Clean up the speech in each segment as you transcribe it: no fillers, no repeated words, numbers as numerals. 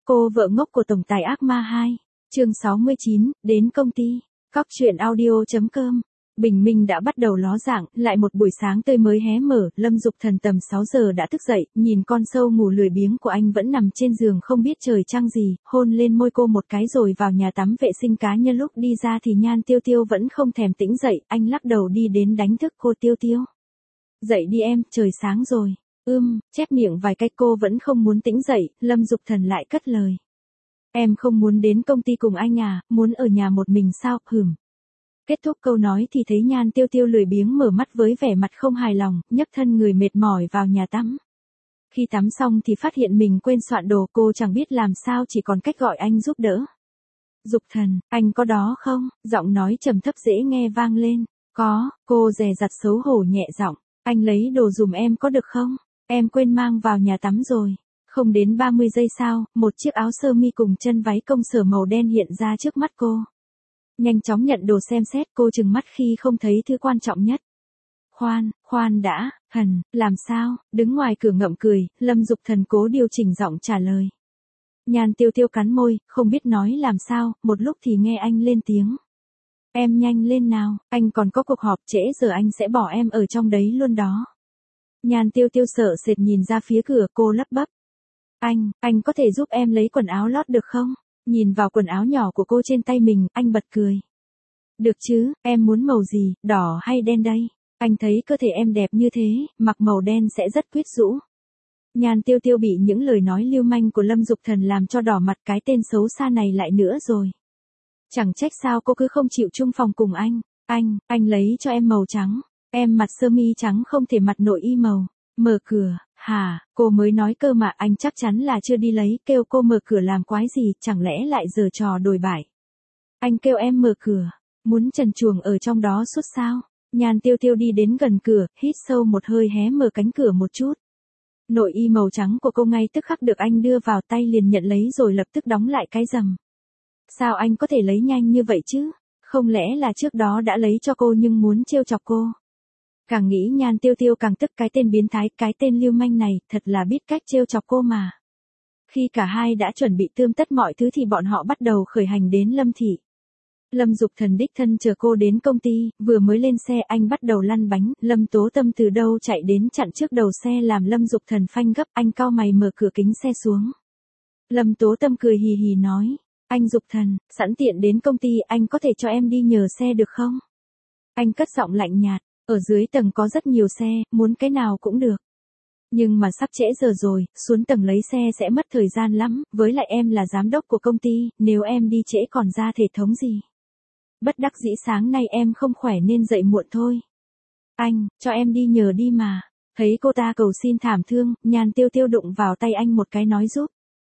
Cô vợ ngốc của tổng tài ác ma 2, chương 69, đến công ty. Cóc truyện audio.com. Bình minh đã bắt đầu ló dạng, lại một buổi sáng tươi mới hé mở, Lâm Dục Thần tầm 6 giờ đã thức dậy, nhìn con sâu ngủ lười biếng của anh vẫn nằm trên giường không biết trời trăng gì, hôn lên môi cô một cái rồi vào nhà tắm vệ sinh cá nhân. Lúc đi ra thì Nhan Tiêu Tiêu vẫn không thèm tỉnh dậy, anh lắc đầu đi đến đánh thức cô. Tiêu Tiêu. Dậy đi em, trời sáng rồi. Chép miệng vài cách cô vẫn không muốn tỉnh dậy, Lâm Dục Thần lại cất lời. Em không muốn đến công ty cùng anh à, muốn ở nhà một mình sao, Kết thúc câu nói thì thấy Nhan Tiêu Tiêu lười biếng mở mắt với vẻ mặt không hài lòng, nhấc thân người mệt mỏi vào nhà tắm. Khi tắm xong thì phát hiện mình quên soạn đồ, cô chẳng biết làm sao chỉ còn cách gọi anh giúp đỡ. Dục Thần, anh có đó không? Giọng nói trầm thấp dễ nghe vang lên. Có, cô dè dặt xấu hổ nhẹ giọng. Anh lấy đồ dùm em có được không? Em quên mang vào nhà tắm rồi. Không đến 30 giây sau, một chiếc áo sơ mi cùng chân váy công sở màu đen hiện ra trước mắt cô. Nhanh chóng nhận đồ xem xét, cô trừng mắt khi không thấy thứ quan trọng nhất. Khoan đã, làm sao? Đứng ngoài cửa ngậm cười, Lâm Dục Thần cố điều chỉnh giọng trả lời. Nhan Tiêu Tiêu cắn môi, không biết nói làm sao, một lúc thì nghe anh lên tiếng. Em nhanh lên nào, anh còn có cuộc họp trễ giờ anh sẽ bỏ em ở trong đấy luôn đó. Nhan Tiêu Tiêu sợ sệt nhìn ra phía cửa, cô lắp bắp. Anh có thể giúp em lấy quần áo lót được không? Nhìn vào quần áo nhỏ của cô trên tay mình, anh bật cười. Được chứ, em muốn màu gì, đỏ hay đen đây? Anh thấy cơ thể em đẹp như thế, mặc màu đen sẽ rất quyến rũ. Nhan Tiêu Tiêu bị những lời nói lưu manh của Lâm Dục Thần làm cho đỏ mặt, cái tên xấu xa này lại nữa rồi. Chẳng trách sao cô cứ không chịu chung phòng cùng anh. Anh lấy cho em màu trắng. Em mặc sơ mi trắng không thể mặc nội y màu. Mở cửa, hả, cô mới nói cơ mà, anh chắc chắn là chưa đi lấy, kêu cô mở cửa làm quái gì, chẳng lẽ lại giở trò đồi bại. Anh kêu em mở cửa, muốn trần truồng ở trong đó suốt sao? Nhan Tiêu Tiêu đi đến gần cửa, hít sâu một hơi hé mở cánh cửa một chút. Nội y màu trắng của cô ngay tức khắc được anh đưa vào tay, liền nhận lấy rồi lập tức đóng lại cái rầm. Sao anh có thể lấy nhanh như vậy chứ? Không lẽ là trước đó đã lấy cho cô nhưng muốn trêu chọc cô? Càng nghĩ Nhan Tiêu Tiêu càng tức, cái tên biến thái, cái tên lưu manh này, thật là biết cách trêu chọc cô mà. Khi cả hai đã chuẩn bị tươm tất mọi thứ thì bọn họ bắt đầu khởi hành đến Lâm thị. Lâm Dục Thần đích thân chờ cô đến công ty, vừa mới lên xe anh bắt đầu lăn bánh, Lâm Tố Tâm từ đâu chạy đến chặn trước đầu xe làm Lâm Dục Thần phanh gấp, anh cau mày mở cửa kính xe xuống. Lâm Tố Tâm cười hì hì nói, anh Dục Thần, sẵn tiện đến công ty anh có thể cho em đi nhờ xe được không? Anh cất giọng lạnh nhạt, ở dưới tầng có rất nhiều xe, muốn cái nào cũng được. Nhưng mà sắp trễ giờ rồi, xuống tầng lấy xe sẽ mất thời gian lắm, với lại em là giám đốc của công ty, nếu em đi trễ còn ra thể thống gì. Bất đắc dĩ sáng nay em không khỏe nên dậy muộn thôi. Anh, cho em đi nhờ đi mà. Thấy cô ta cầu xin thảm thương, Nhan Tiêu Tiêu đụng vào tay anh một cái nói giúp.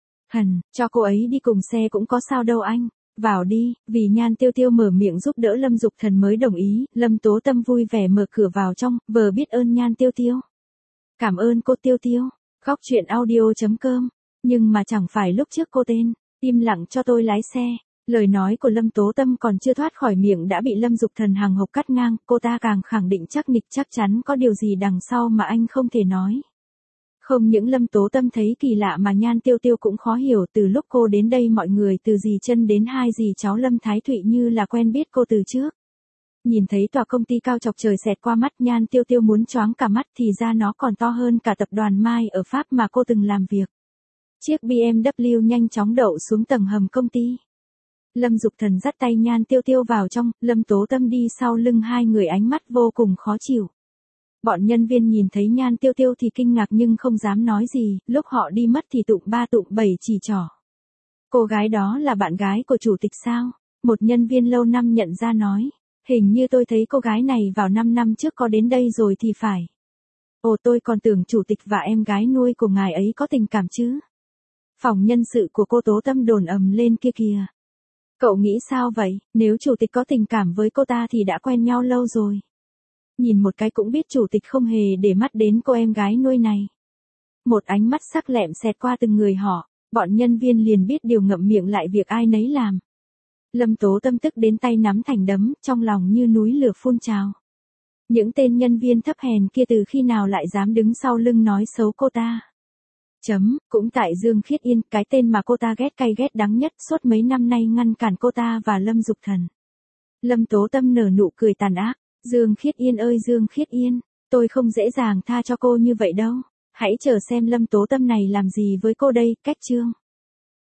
Cho cô ấy đi cùng xe cũng có sao đâu anh. Vào đi, vì Nhan Tiêu Tiêu mở miệng giúp đỡ Lâm Dục Thần mới đồng ý, Lâm Tố Tâm vui vẻ mở cửa vào trong, vừa biết ơn Nhan Tiêu Tiêu. Cảm ơn cô Tiêu Tiêu. Cóc truyện audio.com. Nhưng mà chẳng phải lúc trước cô tên, im lặng cho tôi lái xe. Lời nói của Lâm Tố Tâm còn chưa thoát khỏi miệng đã bị Lâm Dục Thần hằng hộc cắt ngang, cô ta càng khẳng định chắc nịch chắc chắn có điều gì đằng sau mà anh không thể nói. Không những Lâm Tố Tâm thấy kỳ lạ mà Nhan Tiêu Tiêu cũng khó hiểu, từ lúc cô đến đây mọi người từ dì Chân đến hai dì cháu Lâm Thái Thụy như là quen biết cô từ trước. Nhìn thấy tòa công ty cao chọc trời xẹt qua mắt, Nhan Tiêu Tiêu muốn choáng cả mắt, thì ra nó còn to hơn cả tập đoàn Mai ở Pháp mà cô từng làm việc. Chiếc BMW nhanh chóng đậu xuống tầng hầm công ty. Lâm Dục Thần dắt tay Nhan Tiêu Tiêu vào trong, Lâm Tố Tâm đi sau lưng hai người, ánh mắt vô cùng khó chịu. Bọn nhân viên nhìn thấy Nhan Tiêu Tiêu thì kinh ngạc nhưng không dám nói gì, lúc họ đi mất thì tụng ba tụng bảy chỉ trỏ. Cô gái đó là bạn gái của chủ tịch sao? Một nhân viên lâu năm nhận ra nói, hình như tôi thấy cô gái này vào 5 năm trước có đến đây rồi thì phải. Ồ, tôi còn tưởng chủ tịch và em gái nuôi của ngài ấy có tình cảm chứ. Phòng nhân sự của cô Tố Tâm đồn ầm lên kia kìa. Cậu nghĩ sao vậy, nếu chủ tịch có tình cảm với cô ta thì đã quen nhau lâu rồi. Nhìn một cái cũng biết chủ tịch không hề để mắt đến cô em gái nuôi này. Một ánh mắt sắc lẹm xẹt qua từng người họ, bọn nhân viên liền biết điều, ngậm miệng lại việc ai nấy làm. Lâm Tố Tâm tức đến tay nắm thành đấm, trong lòng như núi lửa phun trào. Những tên nhân viên thấp hèn kia từ khi nào lại dám đứng sau lưng nói xấu cô ta. Cũng tại Dương Khiết Yên, cái tên mà cô ta ghét cay ghét đắng nhất suốt mấy năm nay ngăn cản cô ta và Lâm Dục Thần. Lâm Tố Tâm nở nụ cười tàn ác. Dương Khiết Yên ơi Dương Khiết Yên, tôi không dễ dàng tha cho cô như vậy đâu. Hãy chờ xem Lâm Tố Tâm này làm gì với cô đây, cách chương.